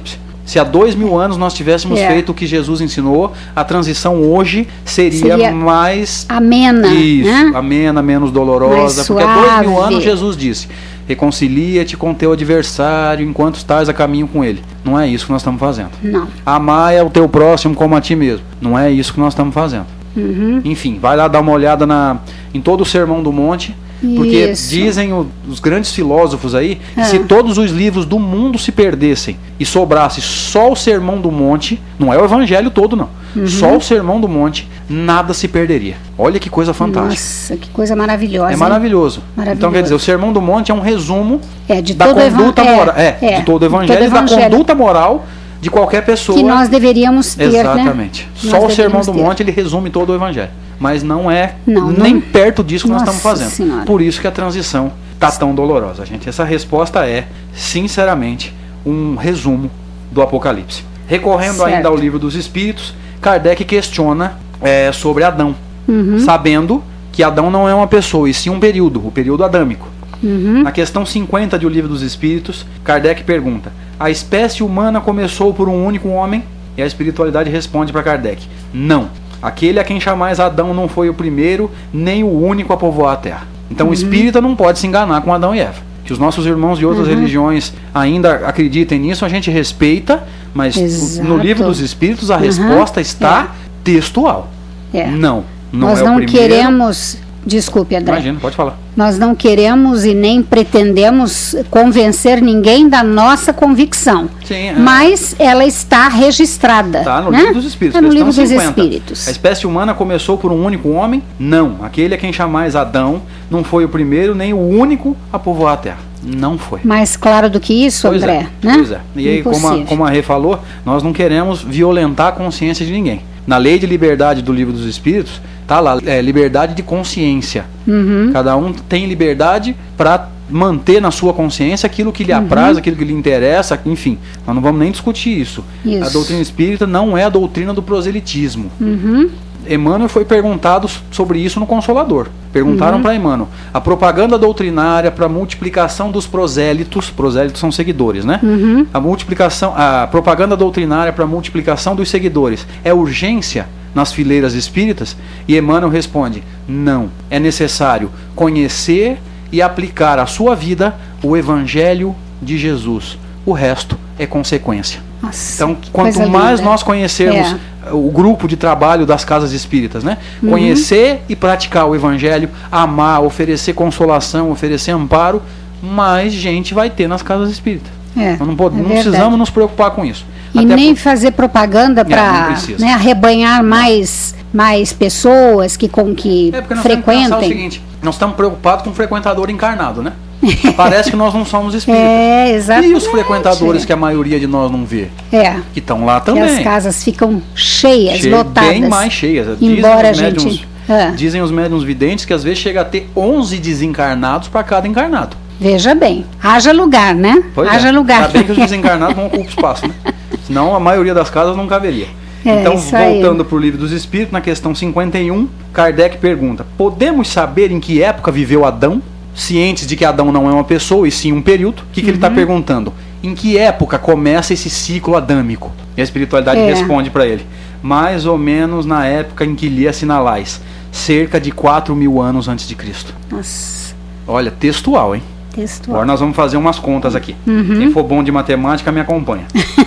Se há dois mil anos nós tivéssemos É. feito o que Jesus ensinou, a transição hoje seria, Seria mais amena, isso, né? amena, menos dolorosa. Mais Porque há dois mil suave. anos Jesus disse: reconcilia-te com teu adversário enquanto estás a caminho com ele. Não é isso que nós estamos fazendo. Não. Amar é o teu próximo como a ti mesmo. Não é isso que nós estamos fazendo. Uhum. Enfim, vai lá dar uma olhada na, em todo o Sermão do Monte. Porque Isso. dizem o- os grandes filósofos aí que Ah. se todos os livros do mundo se perdessem e sobrasse só o Sermão do Monte, não é o Evangelho todo não, Uhum. só o Sermão do Monte, nada se perderia. Olha que coisa fantástica. Nossa, que coisa maravilhosa. É hein? maravilhoso. Maravilhoso. Então quer dizer, o Sermão do Monte é um resumo É, de da todo o evan- conduta é, moral, é, é, de todo o Evangelho e da evangelho. conduta moral de qualquer pessoa. Que nós deveríamos ter, Exatamente. né? Só Nós o Sermão deveríamos do ter. Monte ele resume todo o Evangelho. Mas não é Não, nem não- perto disso que nós Nossa estamos fazendo. Senhora. Por isso que a transição está tão dolorosa, gente. Essa resposta é, sinceramente, um resumo do Apocalipse. Recorrendo Certo. ainda ao Livro dos Espíritos, Kardec questiona é, sobre Adão, Uhum. sabendo que Adão não é uma pessoa, e sim um período, o período adâmico. Uhum. Na questão cinquenta de O Livro dos Espíritos, Kardec pergunta: a espécie humana começou por um único homem? E a espiritualidade responde para Kardec: não. Aquele a quem chamais Adão não foi o primeiro, nem o único a povoar a terra. Então Uhum. o espírita não pode se enganar com Adão e Eva. Que os nossos irmãos de outras Uhum. religiões ainda acreditem nisso, a gente respeita, mas o- Exato. no Livro dos Espíritos a Uhum. resposta está textual. É. Não, não Nós é não o primeiro. queremos, desculpe, André, Imagina, pode falar. nós não queremos e nem pretendemos convencer ninguém da nossa convicção. Sim, é. Mas ela está registrada. Tá no né? Livro dos Espíritos. Está no questão Livro dos cinquenta. Espíritos. A espécie humana começou por um único homem? Não. Aquele a quem chamais Adão não foi o primeiro nem o único a povoar a terra. Não foi. Mais claro do que isso, Pois André, é, né? pois é. E aí, como a, Impossível. como a Rê falou, nós não queremos violentar a consciência de ninguém. Na lei de liberdade do Livro dos Espíritos, tá lá, é liberdade de consciência. Uhum. Cada um tem liberdade para manter na sua consciência aquilo que lhe Uhum. apraz, aquilo que lhe interessa, enfim. Nós não vamos nem discutir isso. Isso. A doutrina espírita não é a doutrina do proselitismo. Uhum. Emmanuel foi perguntado sobre isso no Consolador. Perguntaram Uhum. para Emmanuel: a propaganda doutrinária para a multiplicação dos prosélitos, prosélitos são seguidores, né? Uhum. A multiplicação, a propaganda doutrinária para a multiplicação dos seguidores é urgência nas fileiras espíritas? E Emmanuel responde: não, é necessário conhecer e aplicar à sua vida o Evangelho de Jesus. O resto é consequência. Nossa, Então, que quanto coisa mais linda. nós conhecermos É. o grupo de trabalho das casas espíritas, né? Uhum. Conhecer e praticar o Evangelho, amar, oferecer consolação, oferecer amparo, mais gente vai ter nas casas espíritas. É, Nós não, pode, é não verdade. precisamos nos preocupar com isso. E Até nem por- fazer propaganda não para precisa. né, arrebanhar mais, mais pessoas que, com, que É porque nós temos que pensar o frequentem. seguinte: nós estamos preocupados com o frequentador encarnado, né? Parece que nós não somos espíritas. É, exatamente. E os frequentadores que a maioria de nós não vê? É, Que estão lá que também. as casas ficam cheias, Che- lotadas. Bem mais cheias. Embora dizem a os médiums, gente... Ah, dizem os médiums videntes que às vezes chega a ter onze desencarnados para cada encarnado. veja bem, haja lugar, né? Pois haja é. lugar. Ainda bem que os desencarnados não ocupam espaço, né? Senão a maioria das casas não caberia. É, então, isso aí. voltando para o Livro dos Espíritos, na questão cinquenta e um, Kardec pergunta: podemos saber em que época viveu Adão? Cientes de que Adão não é uma pessoa e sim um período. O que, que ele Uhum. está perguntando? Em que época começa esse ciclo adâmico? E a espiritualidade É. responde para ele: mais ou menos na época em que lhe assinalais, cerca de quatro mil anos antes de Cristo. Nossa, Olha, textual, hein? textual. Agora nós vamos fazer umas contas aqui. Uhum. Quem for bom de matemática me acompanha.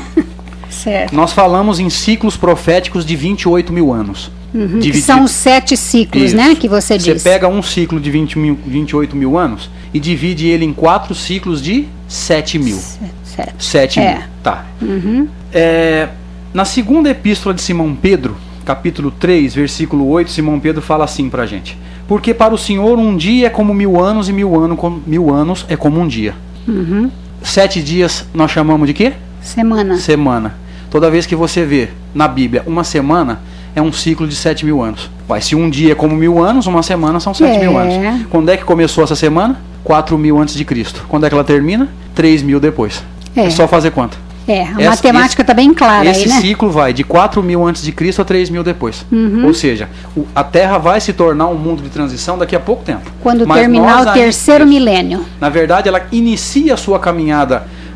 Certo. Nós falamos em ciclos proféticos de vinte e oito mil anos. Uhum, que Dividido. são os sete ciclos, Isso. né? Que você Você disse. pega um ciclo de vinte mil, vinte e oito mil anos e divide ele em quatro ciclos de sete mil. Certo. sete É. mil. Tá. Uhum. É, na segunda epístola de Simão Pedro, capítulo três, versículo oito, Simão Pedro fala assim pra gente: porque para o Senhor um dia é como mil anos e mil, ano, como, mil anos é como um dia. Uhum. Sete dias nós chamamos de quê? Semana. Semana. Toda vez que você vê na Bíblia uma semana, é um ciclo de sete mil anos. Vai, se um dia é como mil anos, uma semana são sete É. mil anos. Quando é que começou essa semana? Quatro mil antes de Cristo. Quando é que ela termina? Três mil depois. É, É. só fazer conta. É, a Essa- matemática está bem clara Esse aí, né? ciclo vai de quatro mil antes de Cristo a três mil depois. Uhum. Ou seja, o- a Terra vai se tornar um mundo de transição daqui a pouco tempo. Quando Mas terminar nós o ainda- terceiro isso. milênio. Na verdade, ela inicia a sua caminhada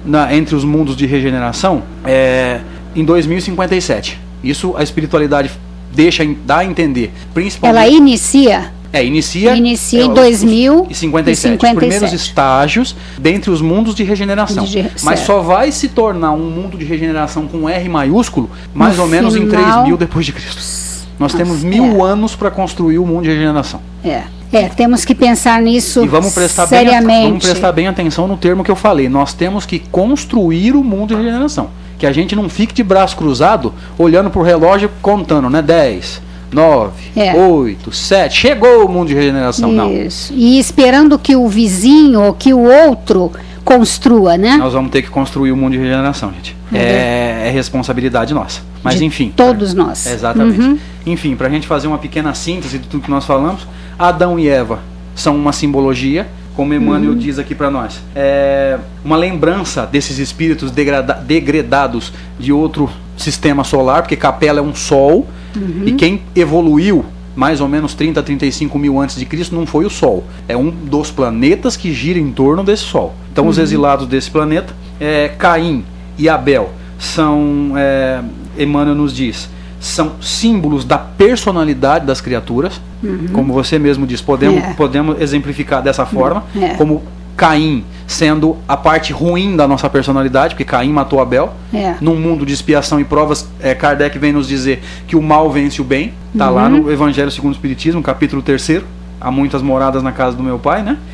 na, entre os mundos de regeneração é, em dois mil e cinquenta e sete. Isso a espiritualidade deixa, dá a entender. Principalmente, ela inicia... É, inicia, inicia é, em dois mil e cinquenta e sete. Os primeiros estágios dentre os mundos de regeneração. De, Mas só vai se tornar um mundo de regeneração com R maiúsculo mais no ou menos final... em três mil depois de Cristo. Nós Nossa, temos mil é. anos para construir o mundo de regeneração. É. É, temos que pensar nisso e vamos prestar seriamente. Bem, vamos prestar bem atenção no termo que eu falei. Nós temos que construir o mundo de regeneração. Que a gente não fique de braço cruzado olhando pro relógio contando, né? dez, nove, é. oito, sete, chegou o mundo de regeneração. Isso. Não. E esperando que o vizinho ou que o outro construa, né? Nós vamos ter que construir o mundo de regeneração, gente. É, é responsabilidade nossa. Mas de enfim. Todos pra, nós. Exatamente. Uhum. Enfim, para a gente fazer uma pequena síntese de tudo que nós falamos, Adão e Eva são uma simbologia, como Emmanuel uhum. diz aqui para nós. É uma lembrança desses espíritos degrada, degradados de outro sistema solar, porque Capela é um sol, uhum. e quem evoluiu mais ou menos trinta a trinta e cinco mil antes de Cristo não foi o Sol, é um dos planetas que gira em torno desse Sol. Então uhum. os exilados desse planeta, é, Caim e Abel, são, é, Emmanuel nos diz, são símbolos da personalidade das criaturas, uhum. como você mesmo diz, podemos, é. podemos exemplificar dessa forma, é. como Caim sendo a parte ruim da nossa personalidade, porque Caim matou Abel. É. Num mundo de expiação e provas, é, Kardec vem nos dizer que o mal vence o bem. Está uhum. lá no Evangelho segundo o Espiritismo, capítulo terceiro. Há muitas moradas na casa do meu pai, né?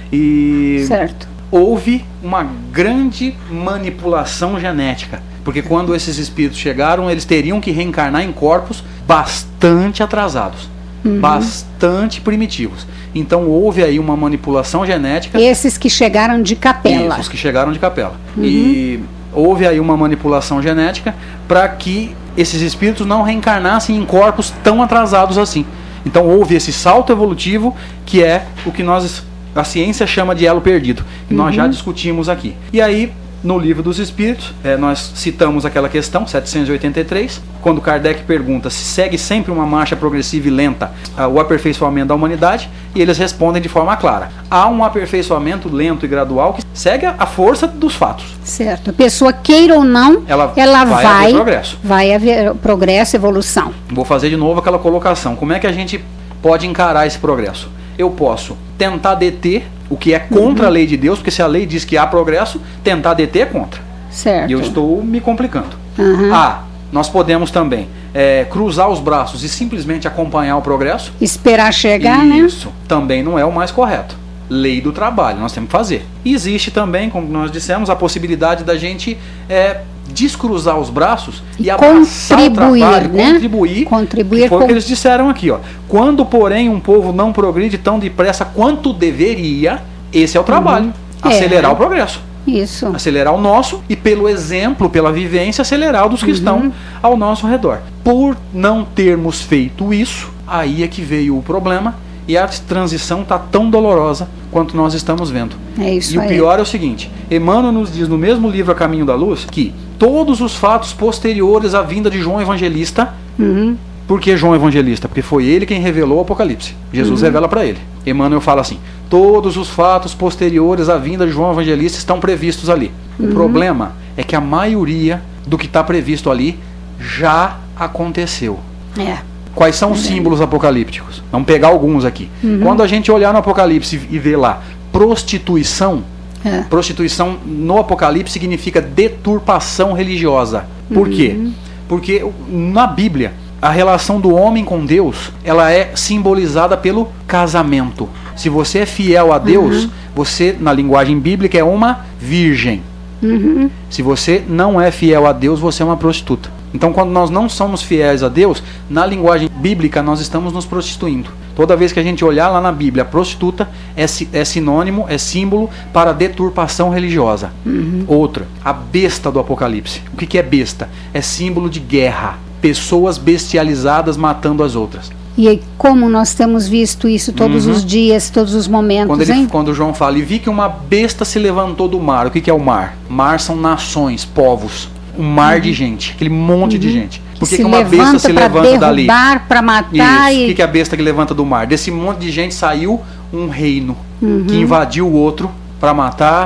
E certo. houve uma grande manipulação genética. Porque quando esses espíritos chegaram, eles teriam que reencarnar em corpos bastante atrasados. Uhum. Bastante primitivos. Então houve aí uma manipulação genética. Esses que chegaram de Capela. Isso, os que chegaram de Capela. Uhum. E houve aí uma manipulação genética para que esses espíritos não reencarnassem em corpos tão atrasados assim. Então houve esse salto evolutivo que é o que nós, a ciência chama de elo perdido. E uhum. nós já discutimos aqui. E aí, no Livro dos Espíritos, é, nós citamos aquela questão, setecentos e oitenta e três, quando Kardec pergunta se segue sempre uma marcha progressiva e lenta uh, o aperfeiçoamento da humanidade, e eles respondem de forma clara. Há um aperfeiçoamento lento e gradual que segue a força dos fatos. Certo. A pessoa queira ou não, ela, ela vai, vai haver progresso. Vai haver progresso, evolução. Vou fazer de novo aquela colocação. Como é que a gente pode encarar esse progresso? Eu posso tentar deter o que é contra uhum. a lei de Deus, porque se a lei diz que há progresso, tentar deter é contra. Certo. E eu estou me complicando. Uhum. Ah, nós podemos também é, cruzar os braços e simplesmente acompanhar o progresso. Esperar chegar, Isso, né? Isso também não é o mais correto. Lei do trabalho, nós temos que fazer. E existe também, como nós dissemos, a possibilidade da gente é, descruzar os braços e, e abraçar o trabalho, né? contribuir, contribuir que foi com... o que eles disseram aqui, ó. Quando, porém, um povo não progride tão depressa quanto deveria, esse é o trabalho, uhum. acelerar é. o progresso. Isso. Acelerar o nosso e, pelo exemplo, pela vivência, acelerar o dos que uhum. estão ao nosso redor. Por não termos feito isso, aí é que veio o problema. E a transição está tão dolorosa quanto nós estamos vendo. É isso e aí. o pior é o seguinte, Emmanuel nos diz no mesmo livro A Caminho da Luz, que todos os fatos posteriores à vinda de João Evangelista, uhum. por que João Evangelista? Porque foi ele quem revelou o Apocalipse. Jesus uhum. revela para ele. Emmanuel fala assim, todos os fatos posteriores à vinda de João Evangelista estão previstos ali. Uhum. O problema é que a maioria do que está previsto ali já aconteceu. É. Quais são os símbolos apocalípticos? Vamos pegar alguns aqui. Uhum. Quando a gente olhar no Apocalipse e ver lá prostituição, é. prostituição no Apocalipse significa deturpação religiosa. Por uhum. quê? Porque na Bíblia, a relação do homem com Deus, ela é simbolizada pelo casamento. Se você é fiel a Deus, uhum. você, na linguagem bíblica, é uma virgem. Uhum. Se você não é fiel a Deus, você é uma prostituta. Então, quando nós não somos fiéis a Deus, na linguagem bíblica, nós estamos nos prostituindo. Toda vez que a gente olhar lá na Bíblia, prostituta é, é sinônimo, é símbolo para deturpação religiosa. Uhum. Outra, a besta do Apocalipse. O que, que é besta? É símbolo de guerra. Pessoas bestializadas matando as outras. E como nós temos visto isso todos uhum. os dias, todos os momentos, quando, ele, hein? quando João fala, e vi que uma besta se levantou do mar. O que, que é o mar? Mar são nações, povos. Um mar uhum. de gente, aquele monte uhum. de gente. Por que, que uma besta se levanta dali? Para matar. Isso. E... O que, que é a besta que levanta do mar? Desse monte de gente saiu um reino uhum. que invadiu o outro para matar,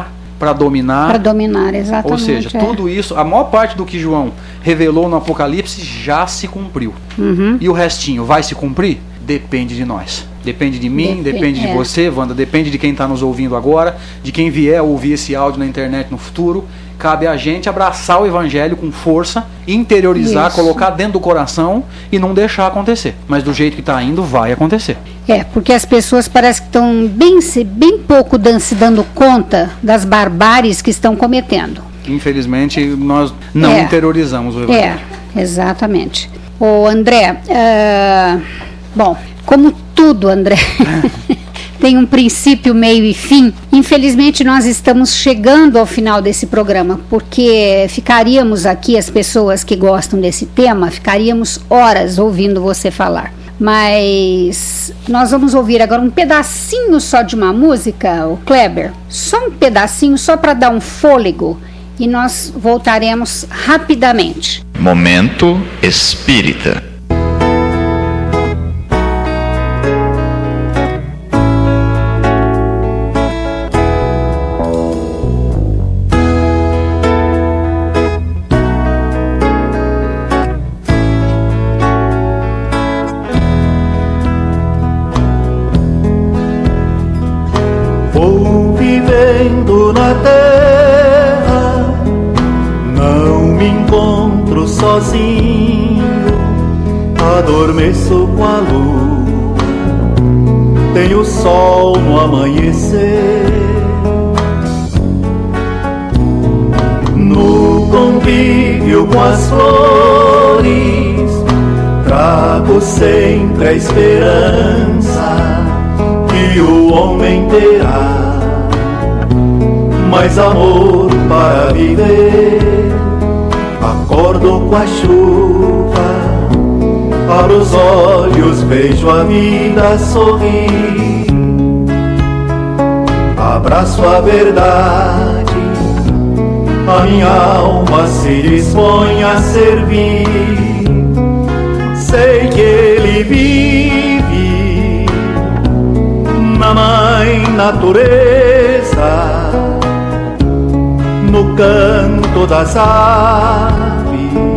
para dominar. Para dominar, exatamente. Ou seja, é. tudo isso, a maior parte do que João revelou no Apocalipse já se cumpriu. Uhum. E o restinho vai se cumprir? Depende de nós. Depende de mim, Dep depende de é. você, Wanda, depende de quem está nos ouvindo agora, de quem vier ouvir esse áudio na internet no futuro. Cabe a gente abraçar o evangelho com força, interiorizar, Isso. colocar dentro do coração e não deixar acontecer. Mas do jeito que está indo, vai acontecer. É, porque as pessoas parecem que estão bem, bem pouco dan se dando conta das barbáries que estão cometendo. Infelizmente, nós não é. interiorizamos o evangelho. É, exatamente. Ô André, uh, bom, como tudo, André, tem um princípio, meio e fim. Infelizmente, nós estamos chegando ao final desse programa, porque ficaríamos aqui, as pessoas que gostam desse tema, ficaríamos horas ouvindo você falar. Mas nós vamos ouvir agora um pedacinho só de uma música, o Kleber, só um pedacinho, só para dar um fôlego, e nós voltaremos rapidamente. Momento Espírita. Vou vivendo na terra, não me encontro sozinho, adormeço com a luz, tenho sol no amanhecer. No convívio com as flores, trago sempre a esperança que o homem terá mais amor para viver. Acordo com a chuva, abro os olhos, vejo a vida sorrir, abraço a verdade, a minha alma se dispõe a servir. Sei que ele vive na mãe natureza, no canto das aves,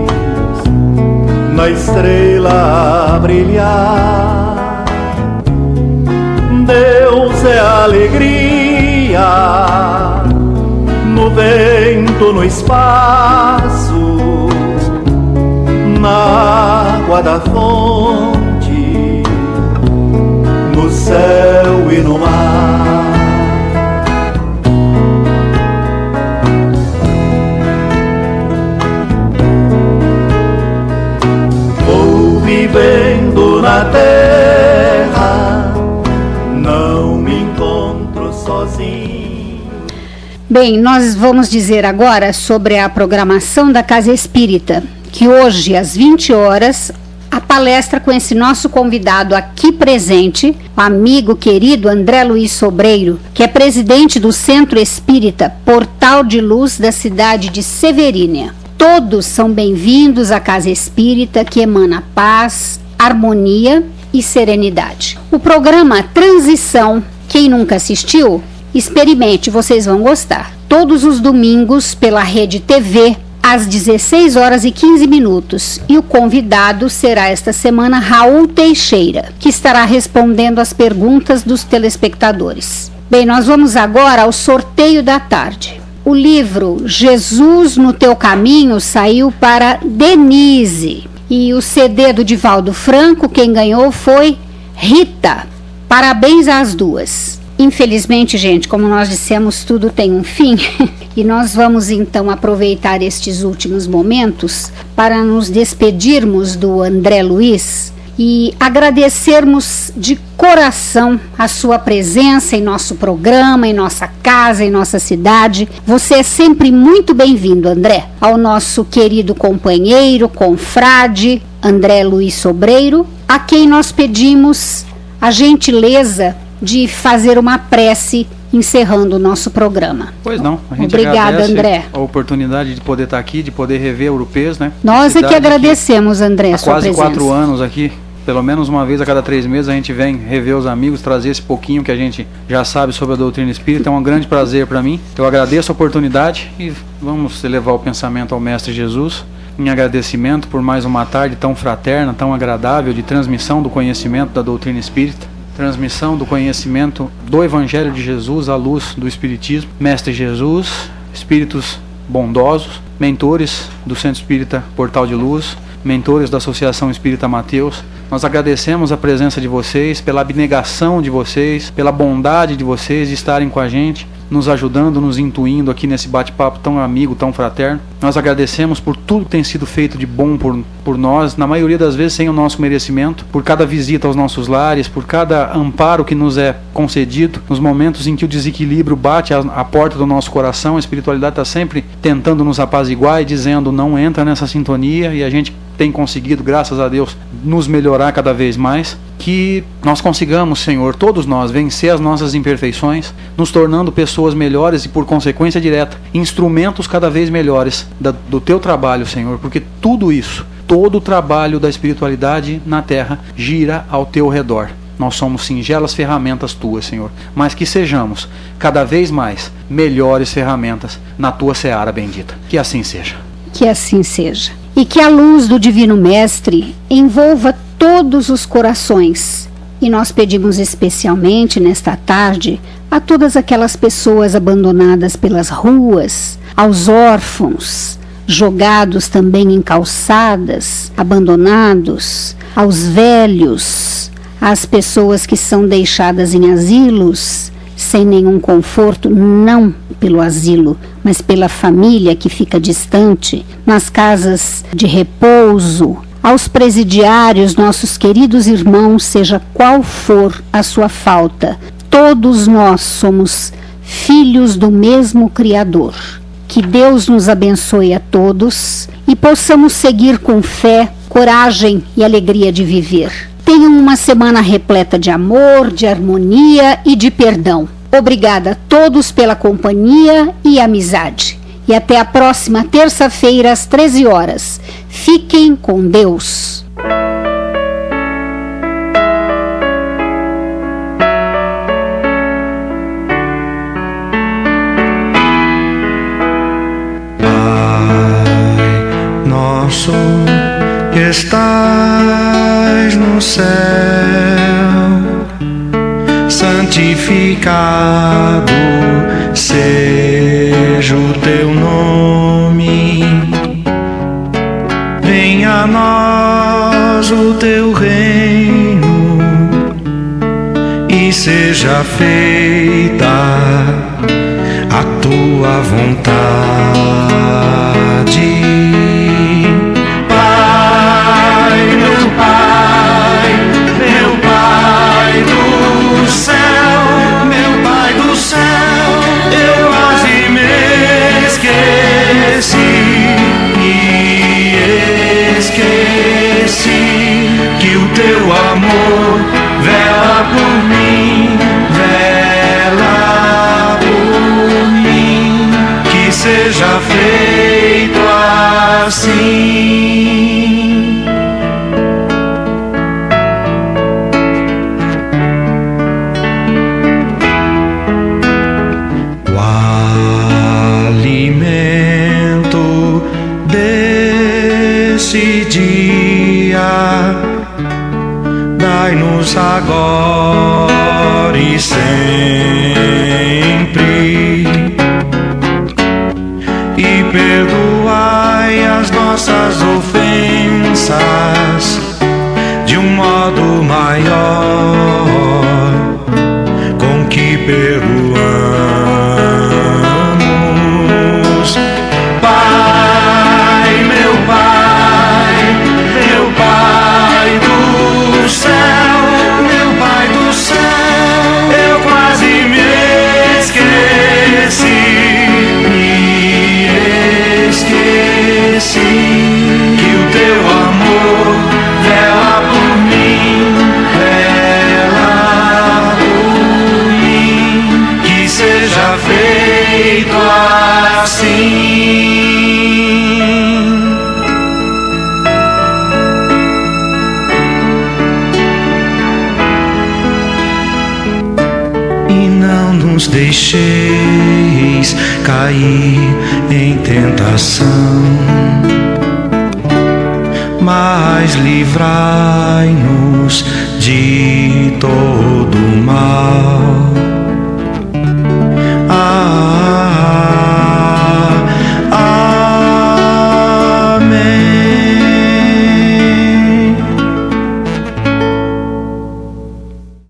na estrela a brilhar. Deus é alegria, no vento, no espaço, na água da fonte, no céu e no mar. Vou vivendo na terra, não me encontro sozinho. Bem, nós vamos dizer agora sobre a programação da Casa Espírita, que hoje às vinte horas a palestra com esse nosso convidado aqui presente, o amigo querido André Luiz Sobreiro, que é presidente do Centro Espírita Portal de Luz da cidade de Severínia. Todos são bem-vindos à Casa Espírita, que emana paz, harmonia e serenidade. O programa Transição, quem nunca assistiu, experimente, vocês vão gostar. Todos os domingos pela Rede T V, às dezesseis horas e quinze minutos, e o convidado será esta semana Raul Teixeira, que estará respondendo as perguntas dos telespectadores. Bem, nós vamos agora ao sorteio da tarde. O livro Jesus no Teu Caminho saiu para Denise, e o C D do Divaldo Franco, quem ganhou foi Rita. Parabéns às duas. Infelizmente, gente, como nós dissemos, tudo tem um fim e nós vamos então aproveitar estes últimos momentos para nos despedirmos do André Luiz e agradecermos de coração a sua presença em nosso programa, em nossa casa, em nossa cidade. Você é sempre muito bem-vindo, André, ao nosso querido companheiro, confrade, André Luiz Sobreiro, a quem nós pedimos a gentileza de fazer uma prece encerrando o nosso programa. Pois não, a gente Obrigada, agradece André. a oportunidade de poder estar aqui, de poder rever Europeus, né? Nós é que Cidade agradecemos, André, há a sua quase presença. quatro anos aqui, Pelo menos uma vez a cada três meses a gente vem rever os amigos, trazer esse pouquinho que a gente já sabe sobre a doutrina espírita. É um grande prazer para mim. Eu agradeço a oportunidade e vamos elevar o pensamento ao Mestre Jesus em agradecimento por mais uma tarde tão fraterna, tão agradável de transmissão do conhecimento da doutrina espírita, transmissão do conhecimento do Evangelho de Jesus à luz do Espiritismo. Mestre Jesus, espíritos bondosos, mentores do Centro Espírita Portal de Luz, mentores da Associação Espírita Mateus, nós agradecemos a presença de vocês, pela abnegação de vocês, pela bondade de vocês de estarem com a gente, nos ajudando, nos intuindo aqui nesse bate-papo tão amigo, tão fraterno. Nós agradecemos por tudo que tem sido feito de bom por, por nós, na maioria das vezes sem o nosso merecimento, por cada visita aos nossos lares, por cada amparo que nos é concedido, nos momentos em que o desequilíbrio bate a, a porta do nosso coração. A espiritualidade está sempre tentando nos apaziguar e dizendo não entra nessa sintonia, e a gente tem conseguido, graças a Deus, nos melhorar cada vez mais. Que nós consigamos, Senhor, todos nós, vencer as nossas imperfeições, nos tornando pessoas melhores e, por consequência direta, instrumentos cada vez melhores da, do Teu trabalho, Senhor, porque tudo isso, todo o trabalho da espiritualidade na Terra gira ao Teu redor. Nós somos singelas ferramentas Tuas, Senhor, mas que sejamos cada vez mais melhores ferramentas na Tua seara bendita. Que assim seja. Que assim seja. E que a luz do Divino Mestre envolva todos os corações. E nós pedimos especialmente nesta tarde a todas aquelas pessoas abandonadas pelas ruas, aos órfãos, jogados também em calçadas, abandonados, aos velhos, às pessoas que são deixadas em asilos, sem nenhum conforto, não pelo asilo, mas pela família que fica distante, nas casas de repouso, aos presidiários, nossos queridos irmãos, seja qual for a sua falta, todos nós somos filhos do mesmo Criador. Que Deus nos abençoe a todos e possamos seguir com fé, coragem e alegria de viver. Tenham uma semana repleta de amor, de harmonia e de perdão. Obrigada a todos pela companhia e amizade. E até a próxima terça-feira às treze horas. Fiquem com Deus. Pai nosso que estás no céu, santificado seja o teu nome. Venha a nós o teu reino e seja feita a tua vontade. Pai, meu Pai, meu Pai do céu, meu Pai do céu, eu quase me esqueci, e esqueci que o teu amor vela por mim, vela por mim, que seja feito assim. Dai-nos agora e sempre, e perdoai as nossas ofensas de um modo maior com que perdoamos. Pai, meu Pai, meu Pai do céu, meu Pai do céu, eu quase me esqueci, me esqueci que o teu amor vela por mim, vela e não nos deixeis cair em tentação, mas livrai-nos de todo mal.